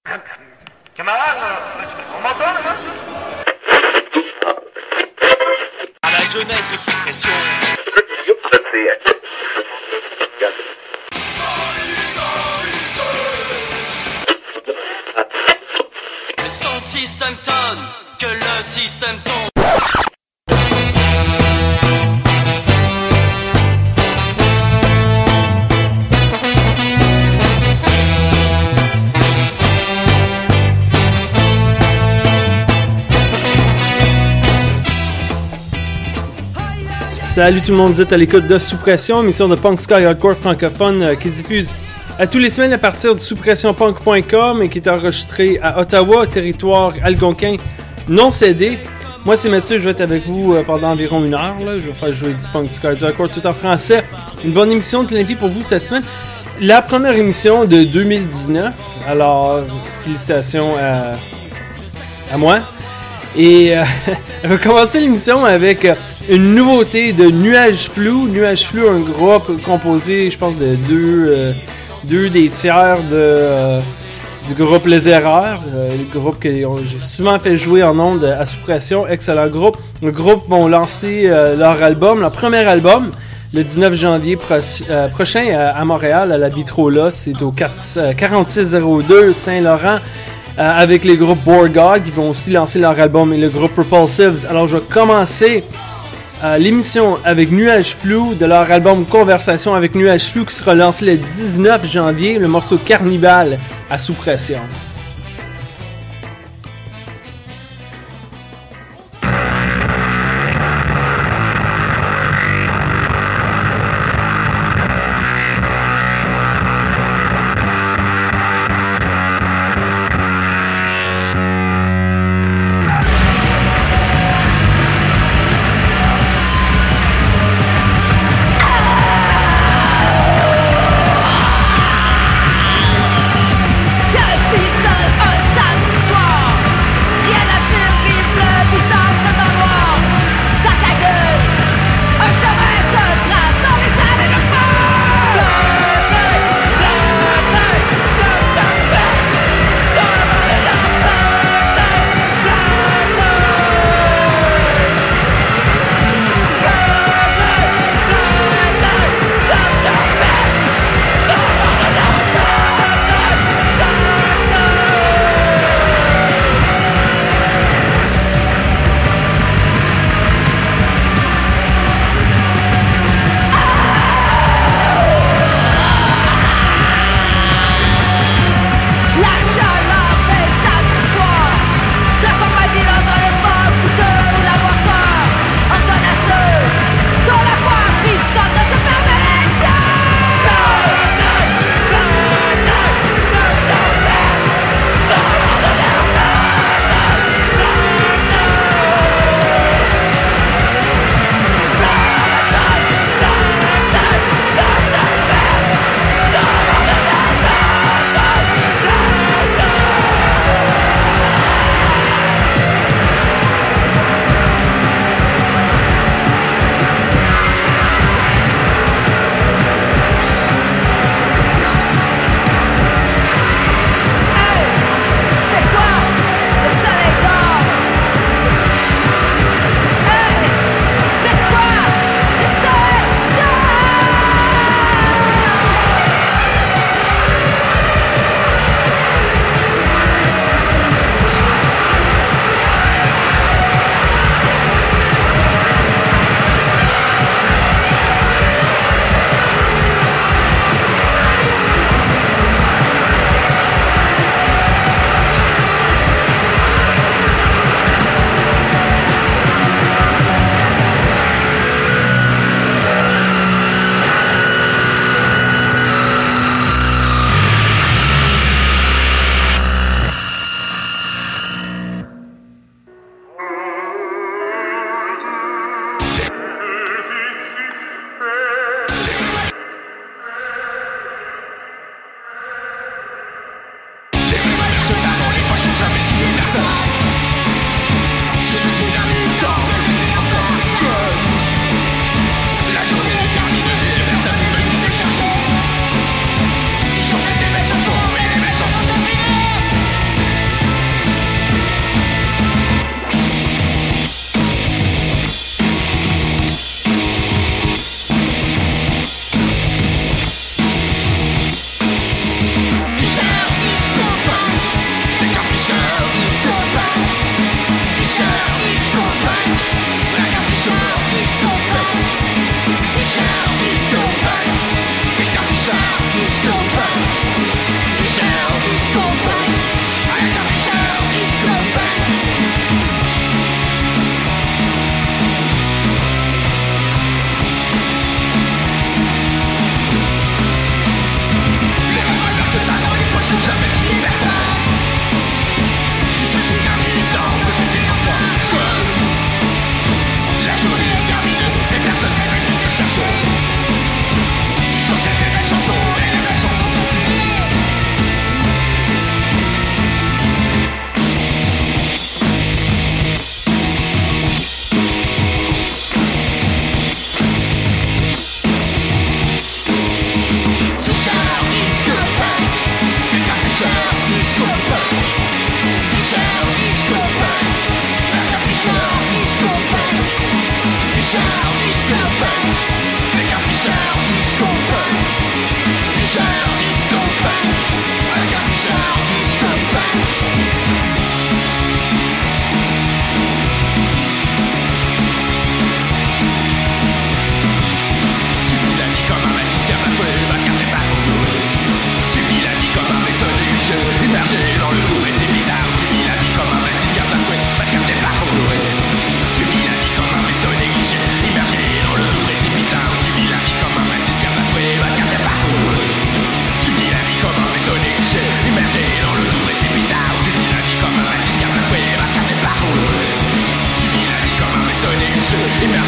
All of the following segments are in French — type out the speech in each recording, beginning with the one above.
Camarade, on m'entend là? À la jeunesse sous pression. Le son système tonne, que le système tombe. Salut tout le monde, vous êtes à l'écoute de Sous Pression, émission de punk ska hardcore francophone qui se diffuse à tous les semaines à partir de souspressionpunk.com et qui est enregistré à Ottawa, territoire algonquin non cédé. Moi c'est Mathieu, je vais être avec vous pendant environ une heure. Là. Je vais faire jouer du punk ska hardcore tout en français. Une bonne émission de planifiée pour vous cette semaine. La première émission de 2019, alors félicitations à moi. Et on va commencer l'émission avec une nouveauté de Nuage Flou. Nuage Flou, un groupe composé, je pense, de deux des tiers du groupe Les Erreurs. Le groupe que j'ai souvent fait jouer en ondes à Sous Pression. Excellent groupe. Le groupe vont lancer leur premier album, le 19 janvier prochain à Montréal, à la Vitrola. C'est au 4602 Saint-Laurent. Avec les groupes Borgog, qui vont aussi lancer leur album, et le groupe Repulsives. Alors je vais commencer l'émission avec Nuage Flou, de leur album Conversation avec Nuage Flou, qui sera lancé le 19 janvier, le morceau Carnival à Sous Pression. Je suis seul.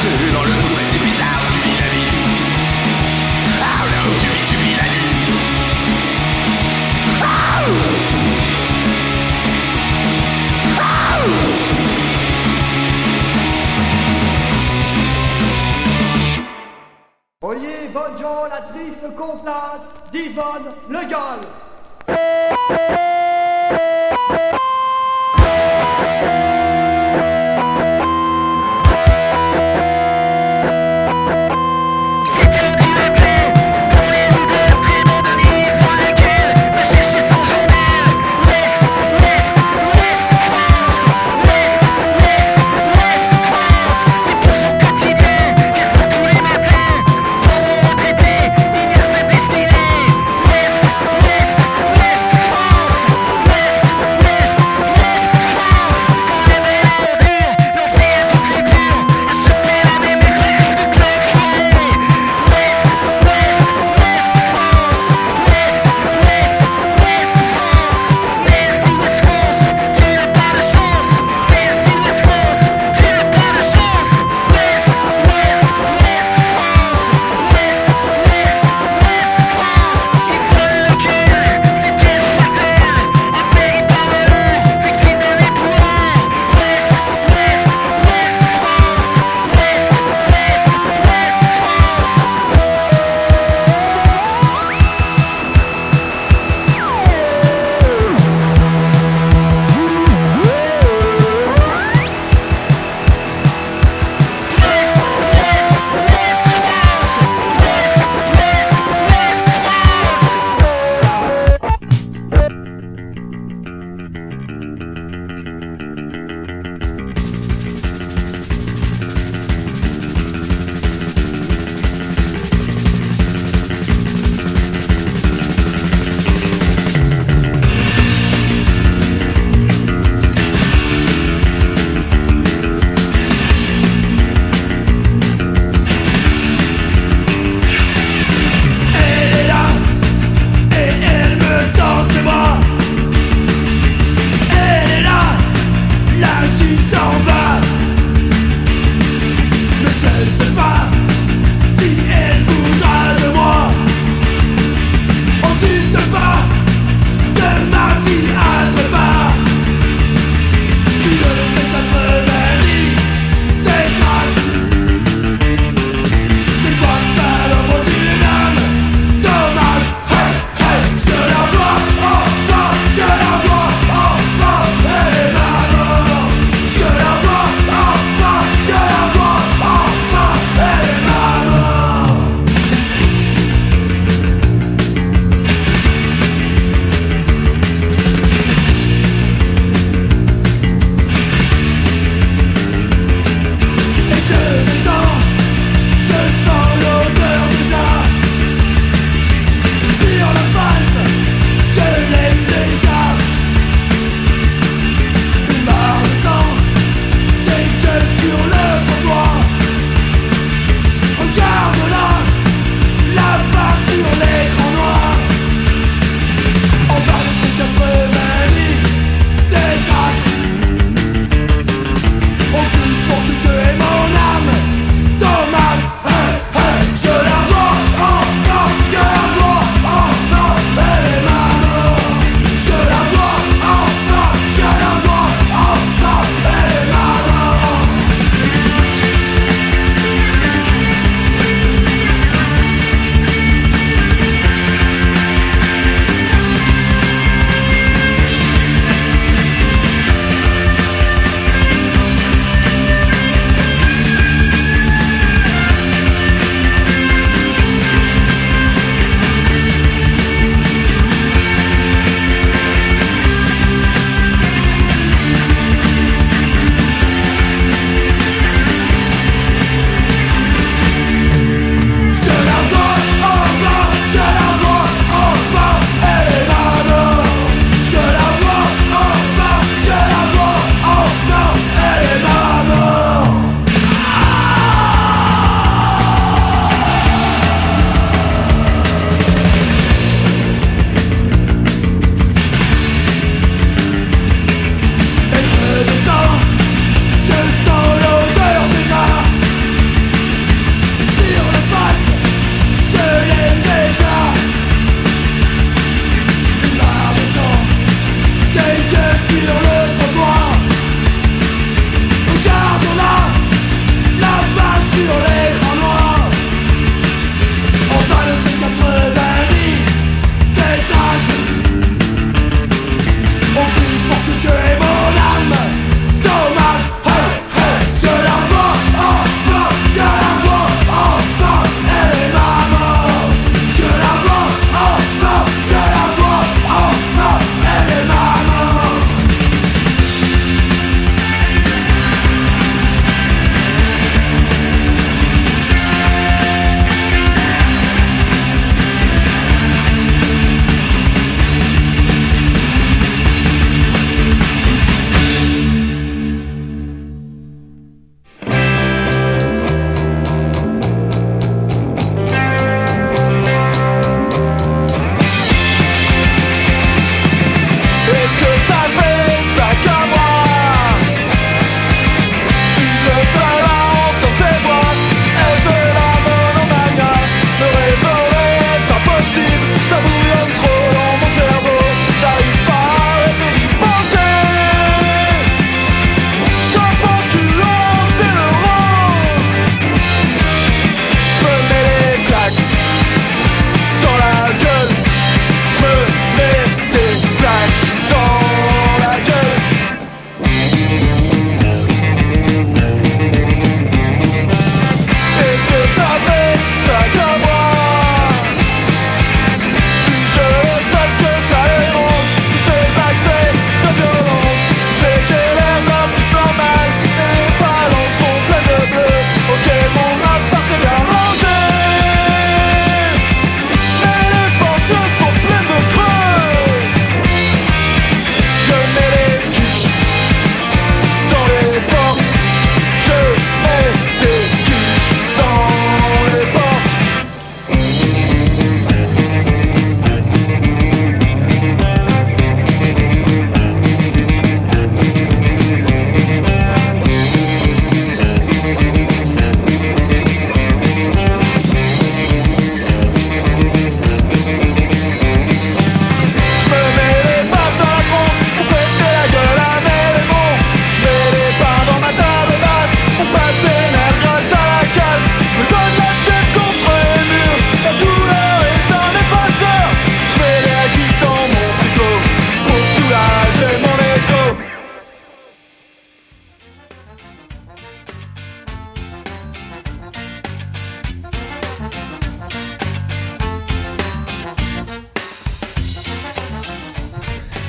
C'est dans le précipice là où tu vis la vie. Ah, là où tu vis la nuit. Oyez, bonnes gens, la triste complainte d'Yvonne Le Gall. Ouest,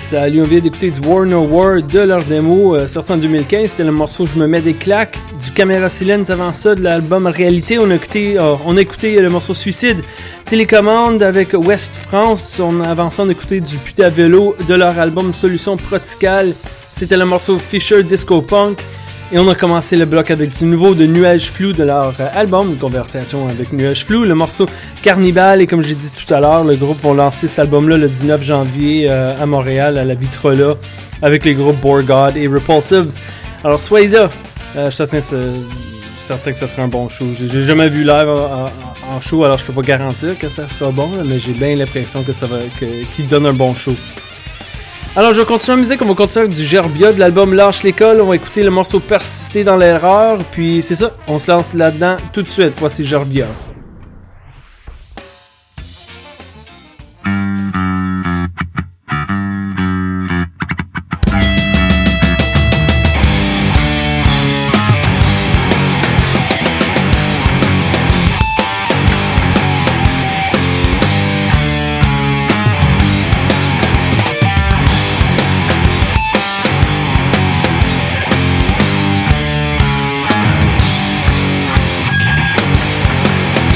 Salut, on vient d'écouter du War No War de leur démo sorti en 2015. C'était le morceau Je me mets des claques. Du Caméra Silence avant ça, de l'album Réalité. On a écouté le morceau Suicide. Télécommande avec West France. Avant ça, on a écouté du Putain à vélo de leur album Solution Proticale. C'était le morceau Fisher Disco Punk. Et on a commencé le bloc avec du nouveau de Nuages Flou de leur album, une conversation avec Nuages Flou, le morceau Carnival. Et comme j'ai dit tout à l'heure, le groupe va lancer cet album-là le 19 janvier à Montréal, à la Vitrola, avec les groupes Bore God et Repulsives. Alors soyez là, je suis certain que ça sera un bon show. J'ai jamais vu live en show, alors je peux pas garantir que ça sera bon, mais j'ai bien l'impression que qu'il donne un bon show. Alors je vais continuer la musique, on va continuer avec du Gerbia de l'album Lâche l'école, on va écouter le morceau Persister dans l'erreur, puis c'est ça, on se lance là-dedans tout de suite, voici Gerbia. Persister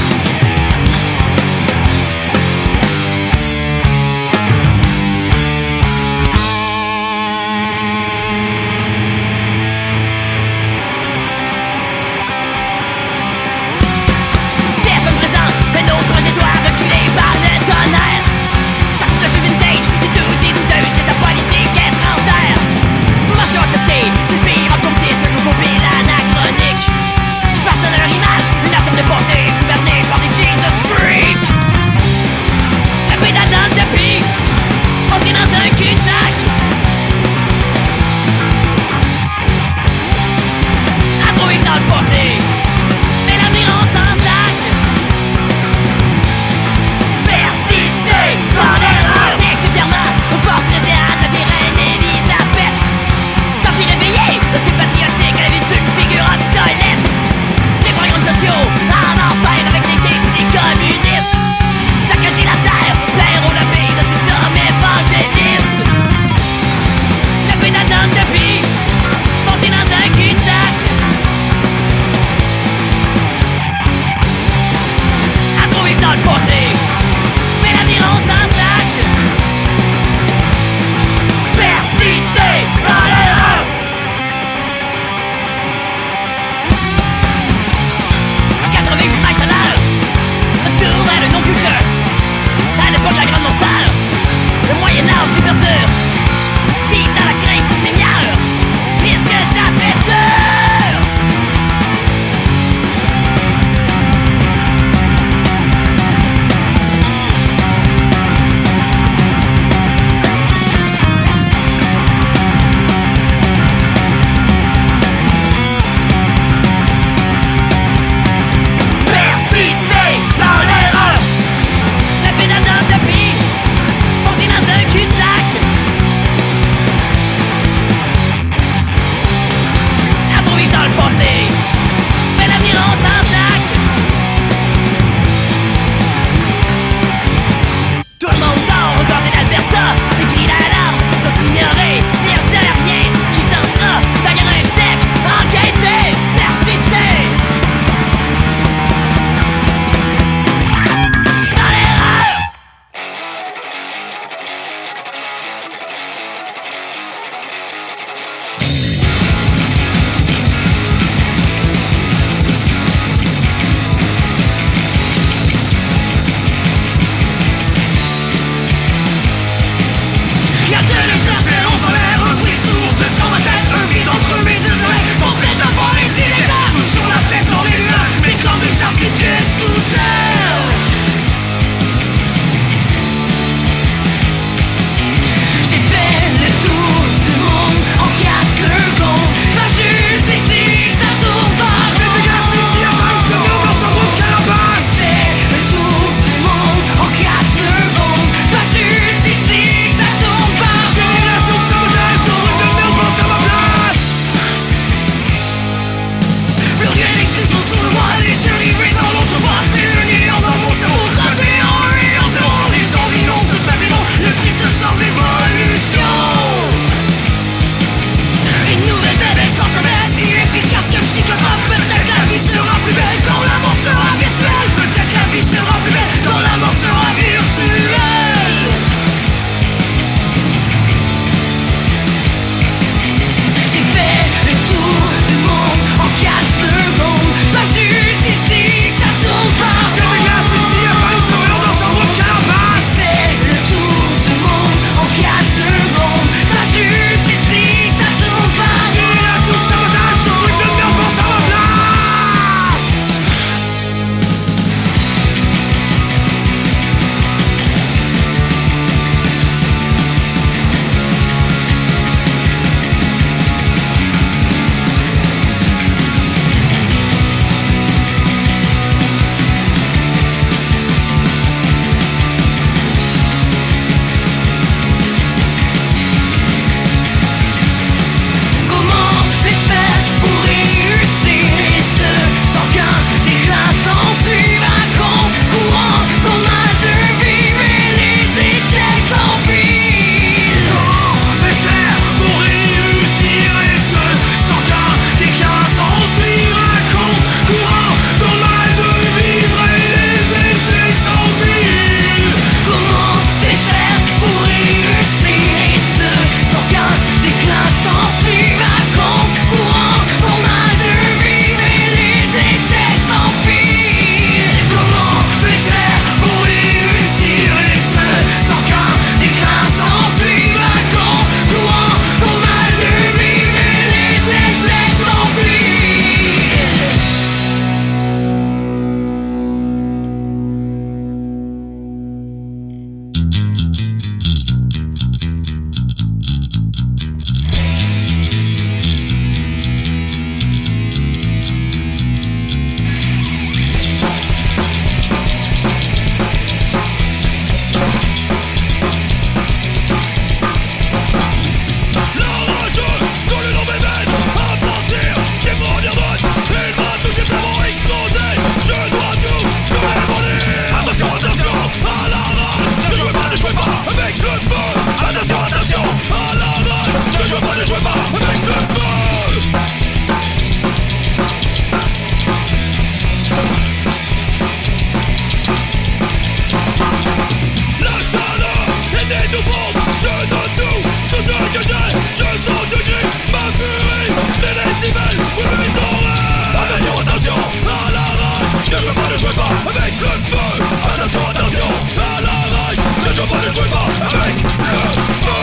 Ne jouez pas, ne jouez pas avec le feu. Attention, attention à la rage. Ne jouez pas, ne jouez pas avec le feu.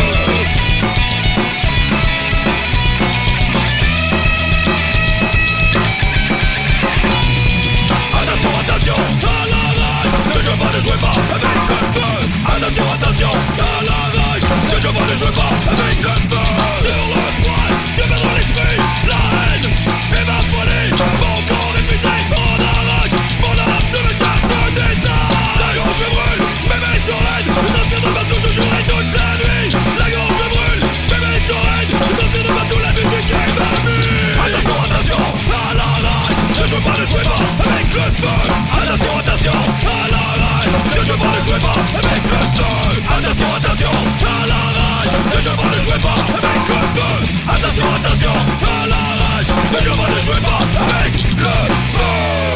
Attention, attention à la rage. Ne jouez pas, ne jouez pas avec le feu. Attention, attention à la rage. Ne jouez pas, ne jouez pas avec le feu. Sur le poil, que perdre l'esprit, la haine et ma folie. Mon corps épuisé, mon arrache. Mon âme de mes chars se détache. La gorge me brûle, mes mains sont raides. Transpire de partout, je jouerai toute la nuit. La gorge me brûle, mes mains sont raides. Transpire de partout, la musique est ma vie. Attention, attention à la rage. Ne jouez pas, ne jouez pas avec le feu. Attention, attention à la rage. Ne jouez pas, ne jouez pas avec le feu. Attention, attention à la rage. Ne jouez pas, ne jouez pas avec le feu. Attention, attention à la rage. Ne jouez pas, ne jouez pas avec le feu.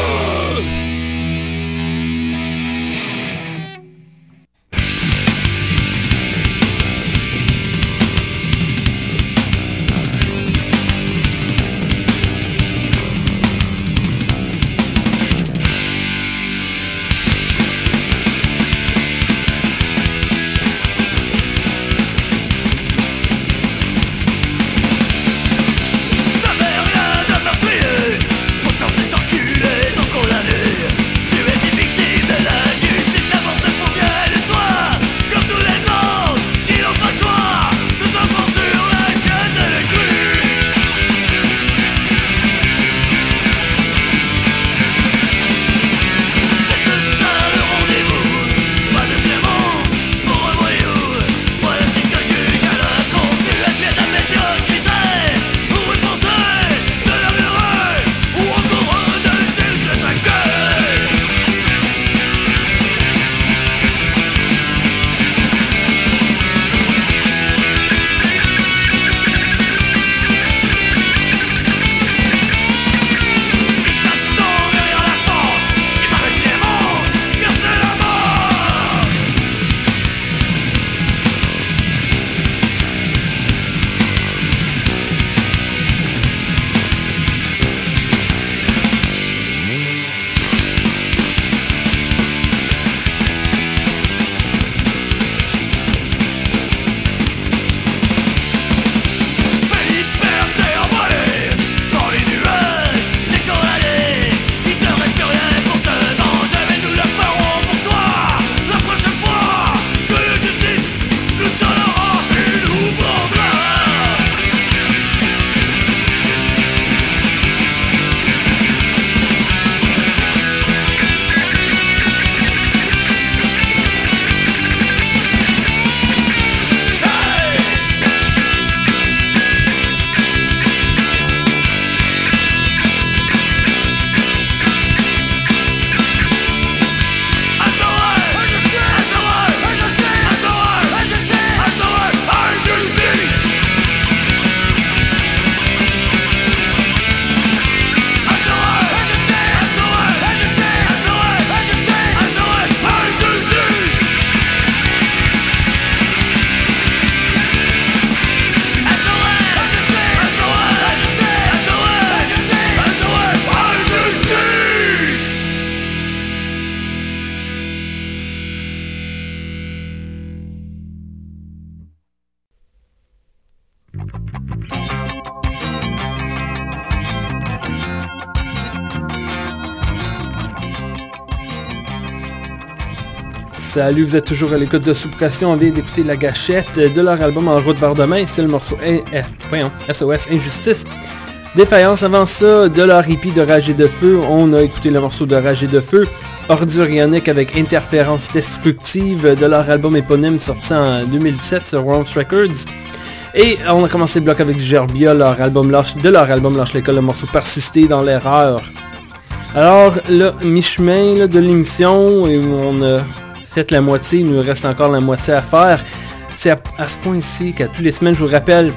Salut, vous êtes toujours à l'écoute de Sous-Pression. On vient d'écouter La Gâchette de leur album En route vers demain. C'est le morceau SOS Injustice. Défaillance avant ça, de leur hippie de Rage et de Feu. On a écouté le morceau de Rage et de Feu. Ordure ionique avec Interférence destructive de leur album éponyme sorti en 2017 sur Rounds Records. Et on a commencé le bloc avec du Gerbia, de leur album Lâche l'école, le morceau Persister dans l'erreur. Alors là, mi-chemin là, de l'émission, et on a fait la moitié, il nous reste encore la moitié à faire. C'est à ce point-ci qu'à tous les semaines, je vous rappelle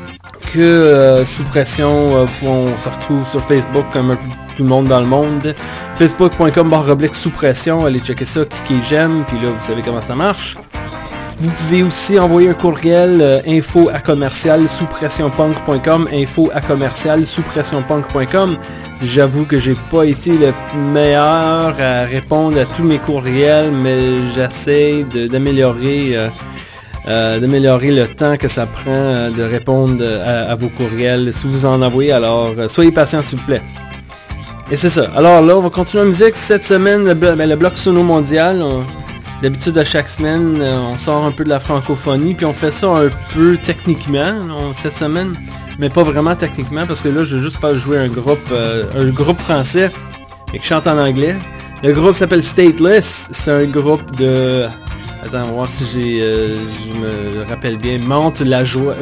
que Sous Pression, on se retrouve sur Facebook comme un peu tout le monde dans le monde. Facebook.com/Sous Pression, allez checker ça, cliquez j'aime, puis là vous savez comment ça marche. Vous pouvez aussi envoyer un courriel info@commercial-sous-pression-punk.com, info@commercial-sous-pression-punk.com. J'avoue que j'ai pas été le meilleur à répondre à tous mes courriels, mais j'essaie d'améliorer le temps que ça prend de répondre à vos courriels si vous en envoyez. Alors, soyez patients s'il vous plaît. Et c'est ça. Alors là, on va continuer la musique. Cette semaine, le bloc sono mondial. D'habitude, à chaque semaine, on sort un peu de la francophonie, puis on fait ça un peu techniquement cette semaine, mais pas vraiment techniquement, parce que là, je vais juste faire jouer un groupe français, et qui chante en anglais. Le groupe s'appelle Stateless. C'est un groupe de... Attends, on va voir si je me rappelle bien. Mante la Jolie,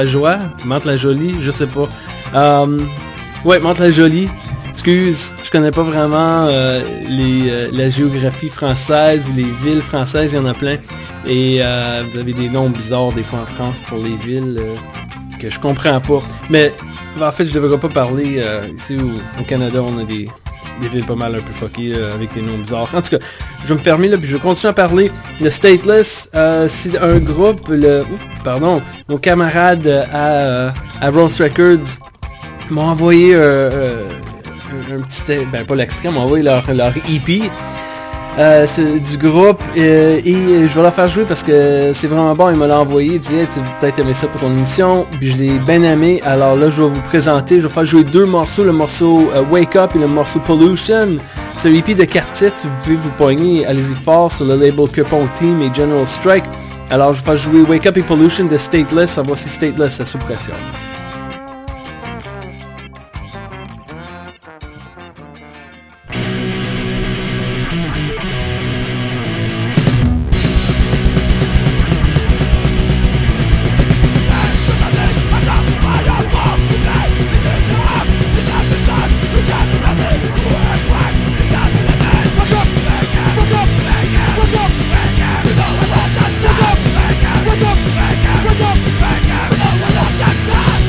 je sais pas. Ouais, Mante la Jolie. Excuse, je connais pas vraiment la géographie française ou les villes françaises, il y en a plein. Et vous avez des noms bizarres des fois en France pour les villes que je comprends pas. Mais en fait, je devrais pas parler ici au Canada, on a des villes pas mal un peu fuckées avec des noms bizarres. En tout cas, je vais me fermer là, puis je vais continuer à parler. Le Stateless, c'est un groupe, nos camarades à Rose Records m'ont envoyé un petit... pas l'extrait, m'ont envoyé leur EP c'est du groupe et je vais leur faire jouer parce que c'est vraiment bon. Il me l'a envoyé, il disait tu vas peut-être aimer ça pour ton émission, puis je l'ai bien aimé. Alors là je vais vous présenter, je vais faire jouer deux morceaux, le morceau Wake Up et le morceau Pollution. C'est un EP de 4 titres, si vous pouvez vous poigner, allez-y fort sur le label Capone Team et General Strike. Alors je vais faire jouer Wake Up et Pollution de Stateless, ça va si Stateless, sous pression. Wake up!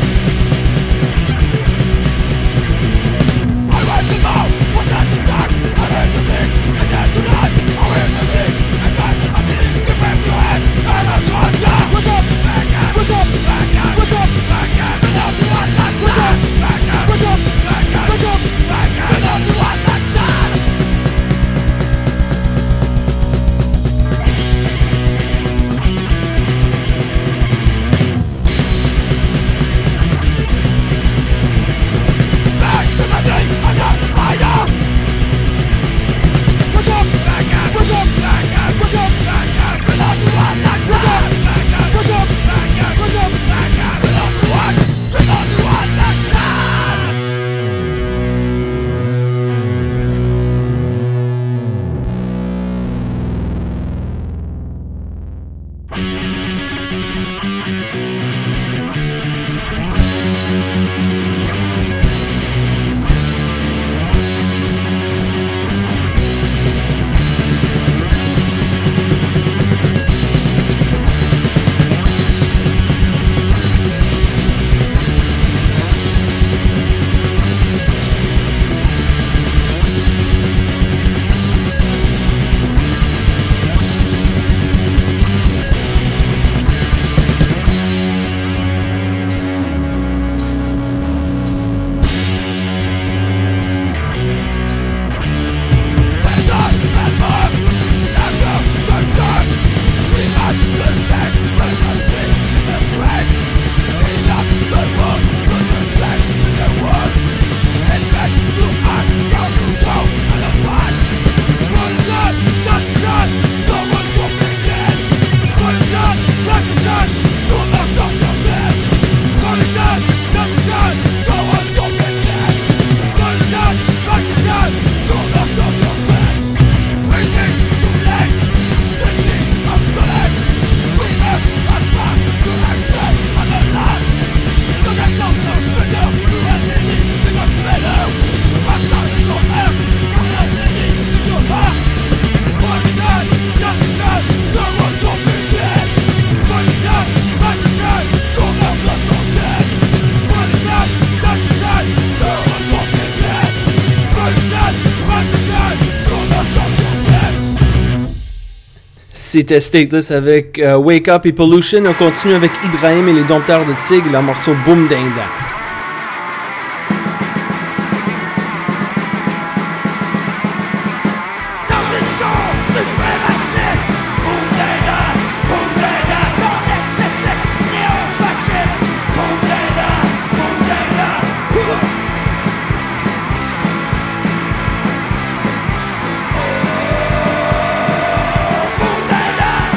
C'était Stateless avec Wake Up et Pollution. On continue avec Ibrahim et les Dompteurs de Tigre, leur morceau Boom Dinda.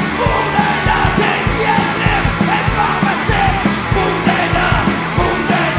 Boom,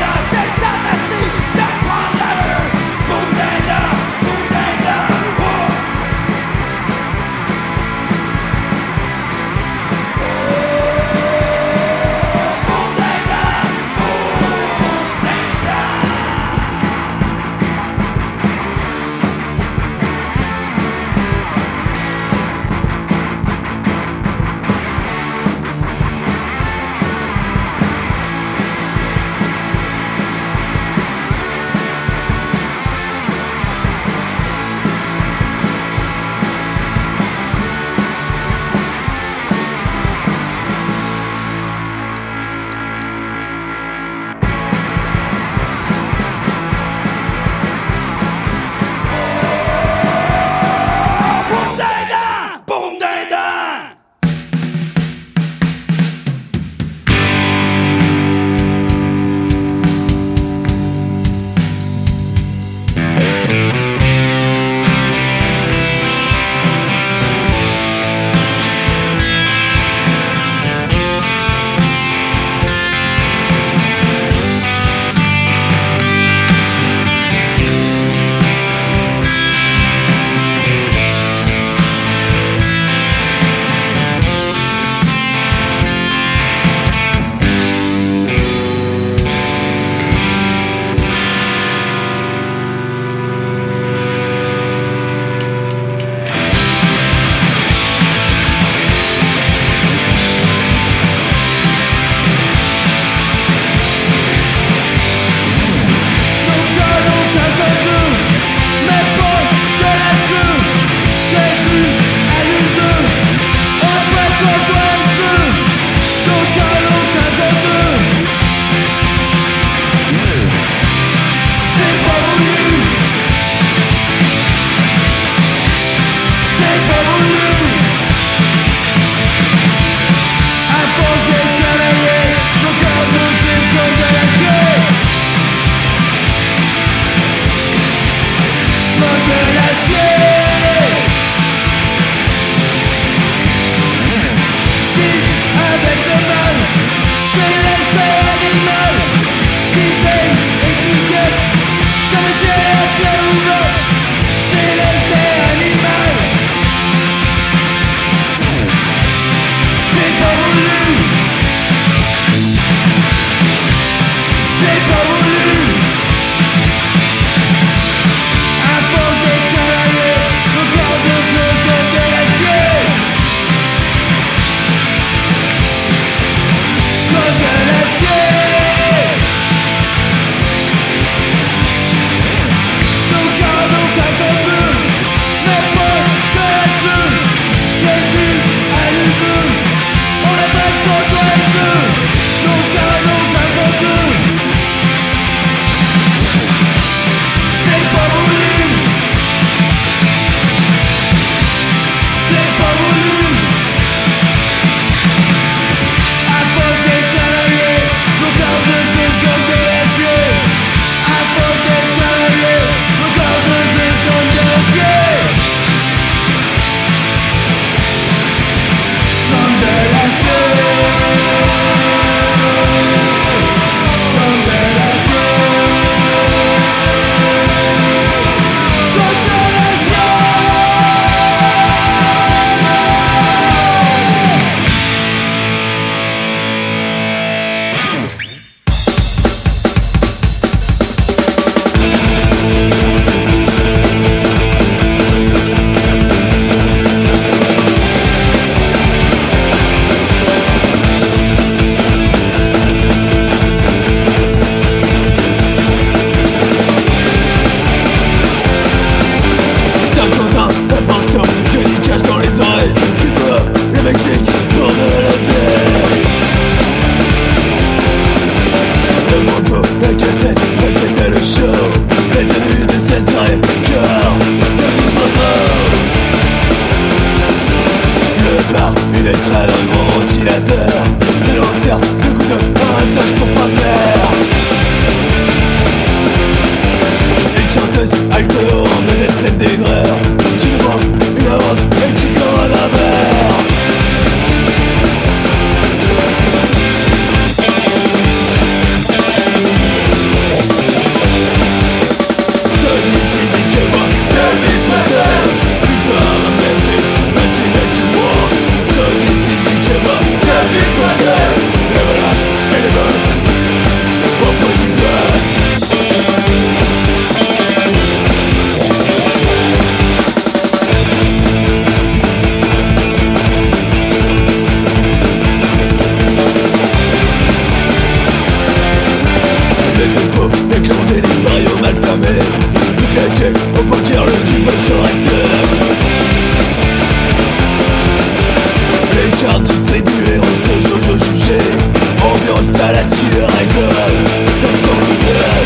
et des paris malfamés. Tout claqué au poker, le dimanche sur acteur. Les cartes distribuées, on se joue jugé. Ambiance à la sueur, rigole, ça sent le bluff.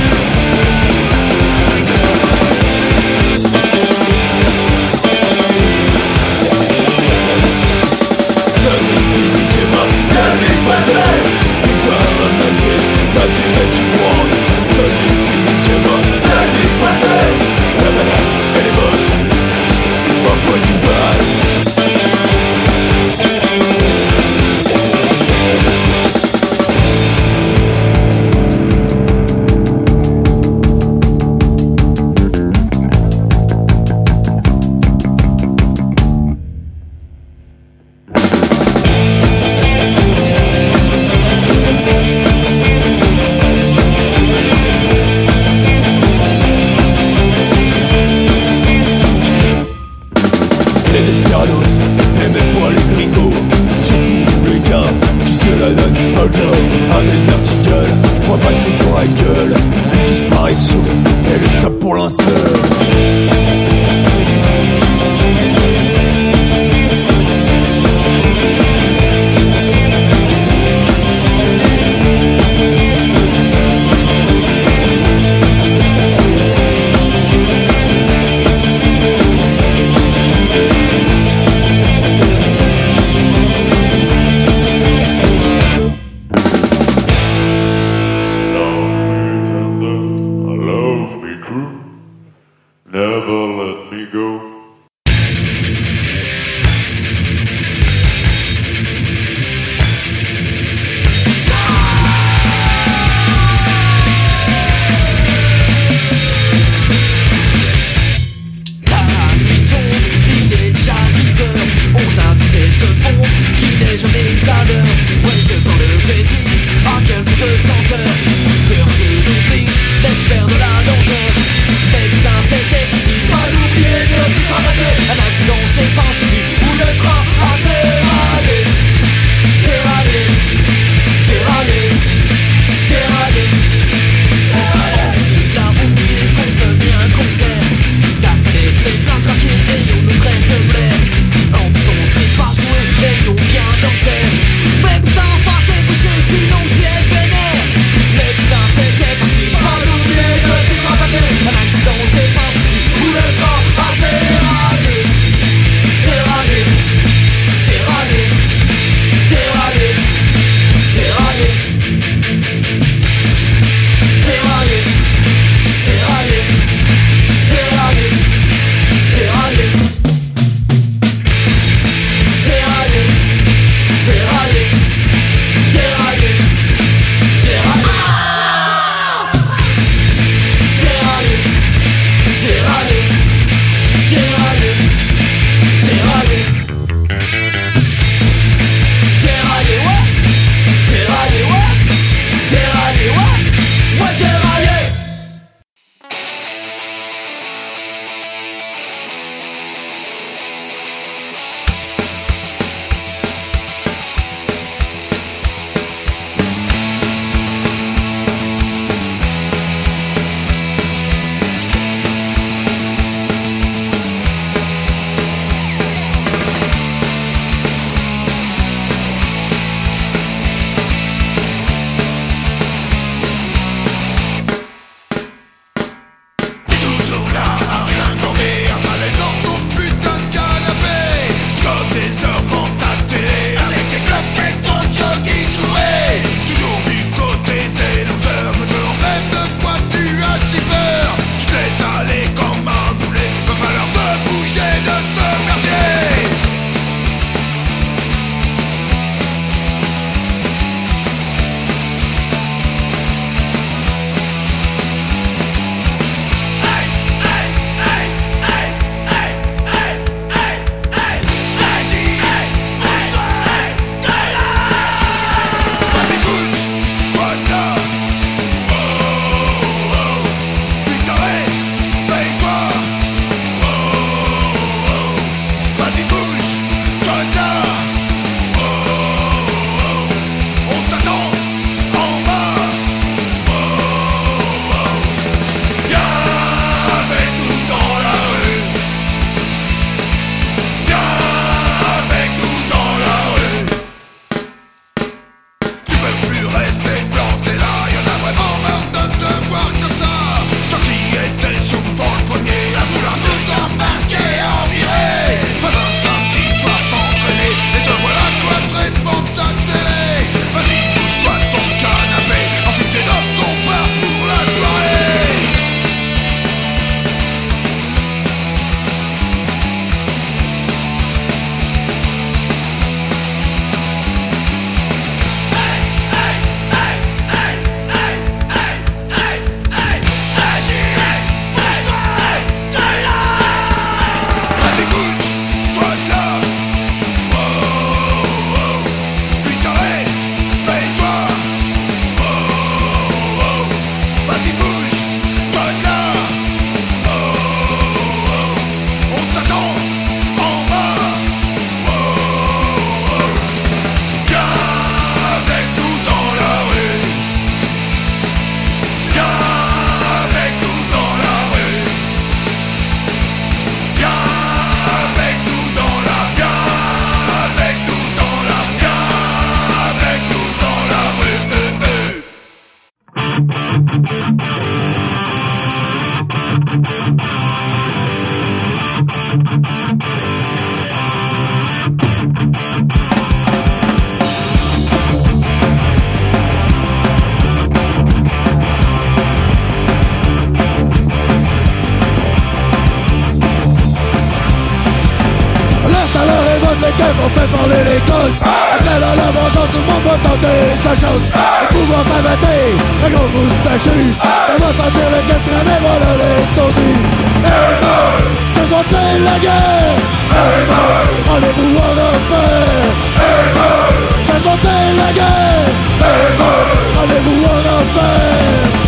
Lesquels vont faire parler les causes. Appelle à la vengeance, tout le monde va tenter sa chance. Le pouvoir s'inventer, la grosse moustachue. Ça va sentir le cœur cramer, voilà les tondus. Ce soir c'est la guerre. Rendez-vous en enfer. Ce soir c'est la guerre. Rendez-vous en enfer.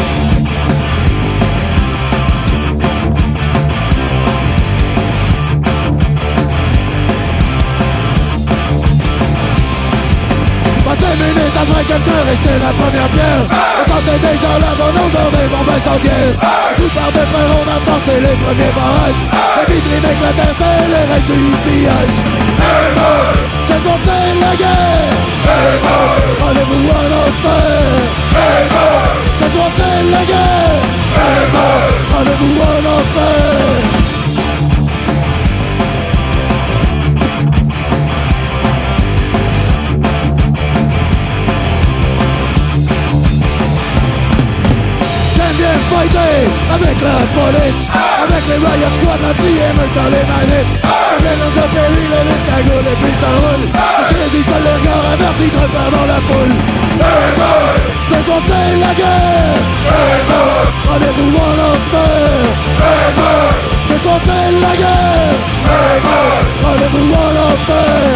Minutes après quelqu'un restait la première pierre. On sentait déjà l'abandon des bombes incendiaires. Tout par de frères on a passé les premiers barrages. Les vitrines éclatèrent, c'est les règles du pillage. C'est soir c'est la guerre. Rendez-vous en enfer. C'est soir c'est la guerre. Rendez-vous en enfer. Fighter avec la police, avec les riot squad, l'anti-émeute dans les manifs. Ça vient dans un péril, les escargots, et puis ça roule. Parce que les seuls les regards avertis de repère dans la foule. Ce soir c'est la guerre. Rendez-vous en enfer. Ce soir c'est la guerre. Rendez-vous en enfer.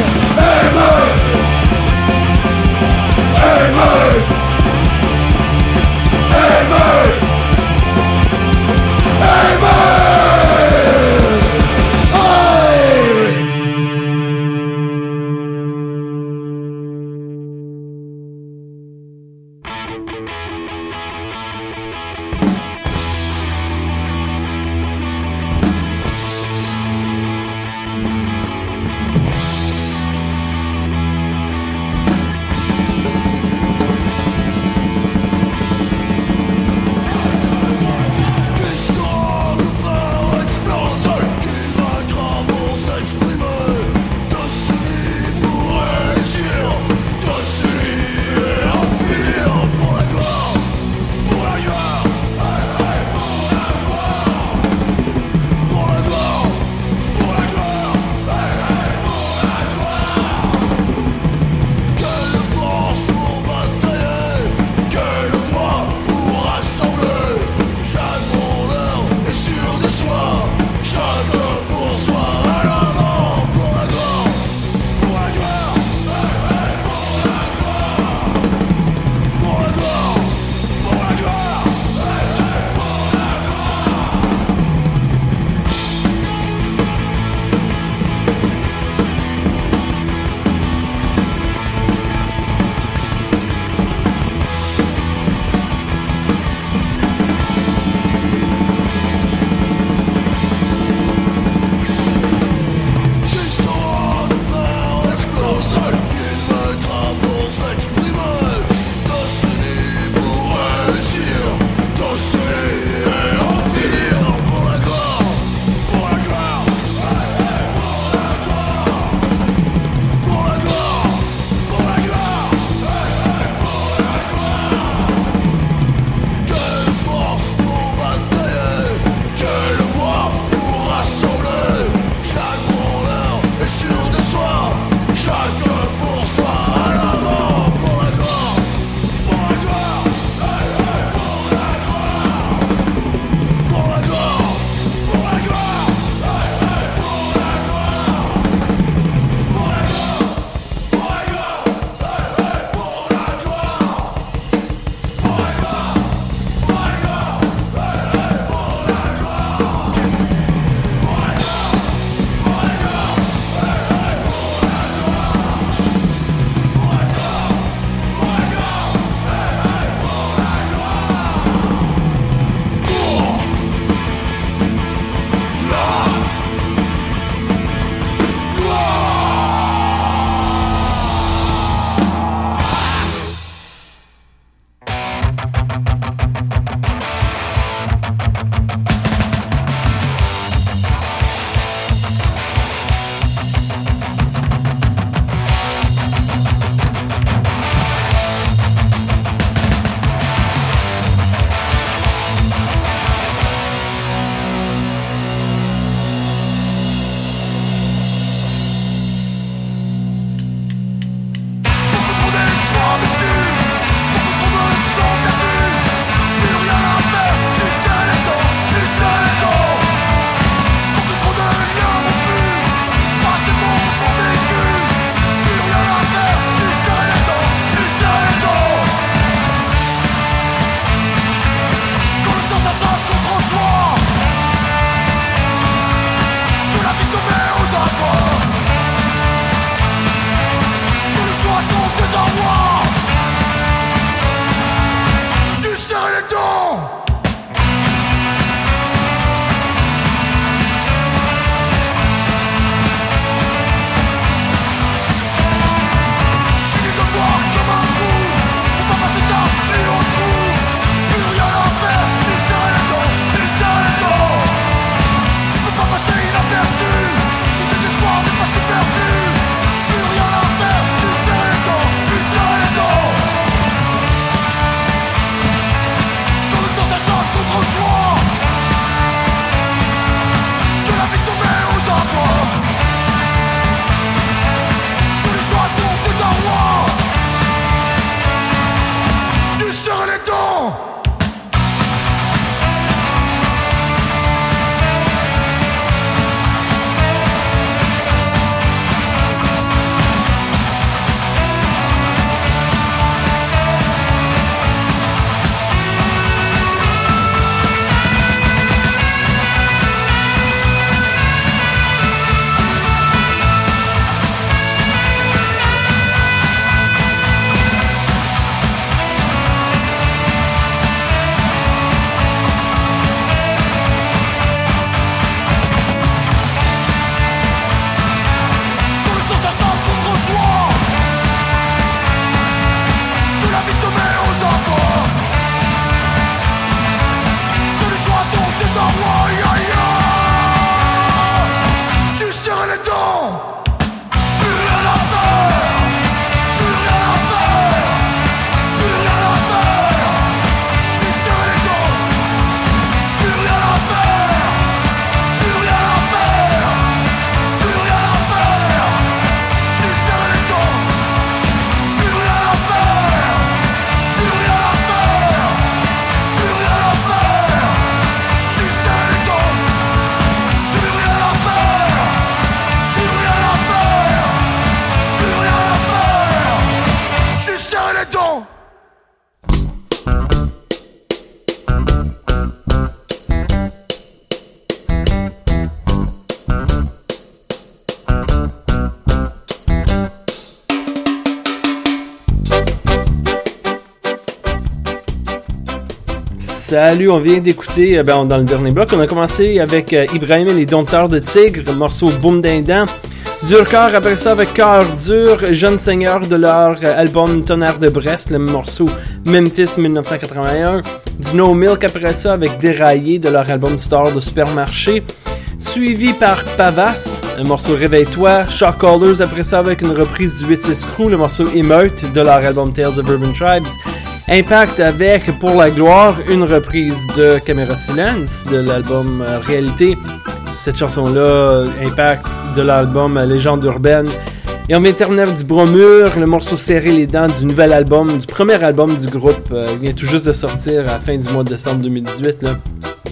Salut, on vient d'écouter, dans le dernier bloc, on a commencé avec Ibrahim et les Dompteurs de Tigre, le morceau Boom Dindin. Dur Cœur, après ça avec Cœur Dur, Jeune Seigneur de leur album Tonnerre de Brest, le morceau Memphis 1981. Du No Milk après ça avec Déraillé de leur album Star de Supermarché. Suivi par Pavas, le morceau Réveille-toi. Shock Callers après ça avec une reprise du 8-6 Crew, le morceau Émeute de leur album Tales of Urban Tribes. Impact avec Pour la gloire, une reprise de Caméra Silence de l'album Réalité. Cette chanson-là, Impact de l'album Légende urbaine. Et on vient terminer du Bromure, le morceau Serrer les dents du nouvel album, du premier album du groupe. Il vient tout juste de sortir à la fin du mois de décembre 2018. Là.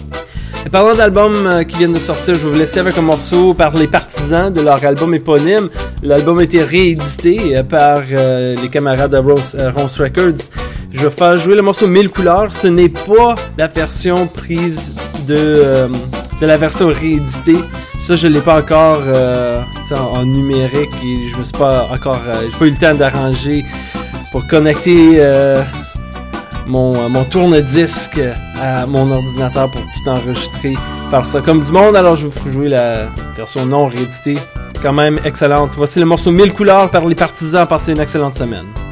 Et parlant d'albums qui viennent de sortir, je vais vous laisser avec un morceau par Les Partisans de leur album éponyme. L'album a été réédité par les camarades de Ronce Records. Je vais faire jouer le morceau 1000 couleurs. Ce n'est pas la version prise de la version rééditée. Ça, je l'ai pas encore en numérique et je me suis pas encore, j'ai pas eu le temps d'arranger pour connecter mon tourne-disque à mon ordinateur pour tout enregistrer, faire ça comme du monde. Alors, je vais vous jouer la version non rééditée, quand même excellente. Voici le morceau 1000 couleurs par Les Partisans. Passez une excellente semaine.